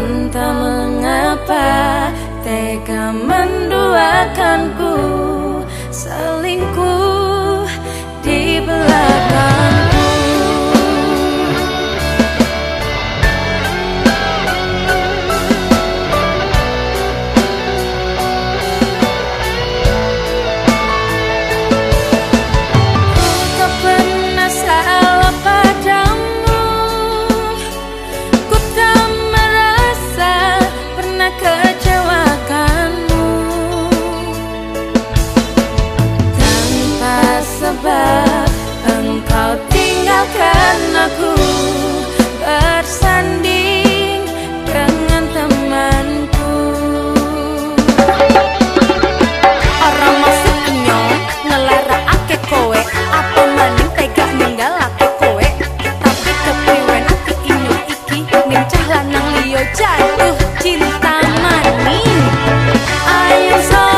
Entah mengapa tega menduakanku, selingkuh di belakangku. Tak pernah salah padamu, ku tak merasa pernah kecewakanmu. Tanpa sebab engkau tinggalkan aku, bersanding dengan temanku. Orang maksudnya ngelarang ake kowe, apa maning tega ninggal ake kowe. Tapi kepriwen ake inyo iki, ning cah lanang liyo jatuh cinta maning. Ayo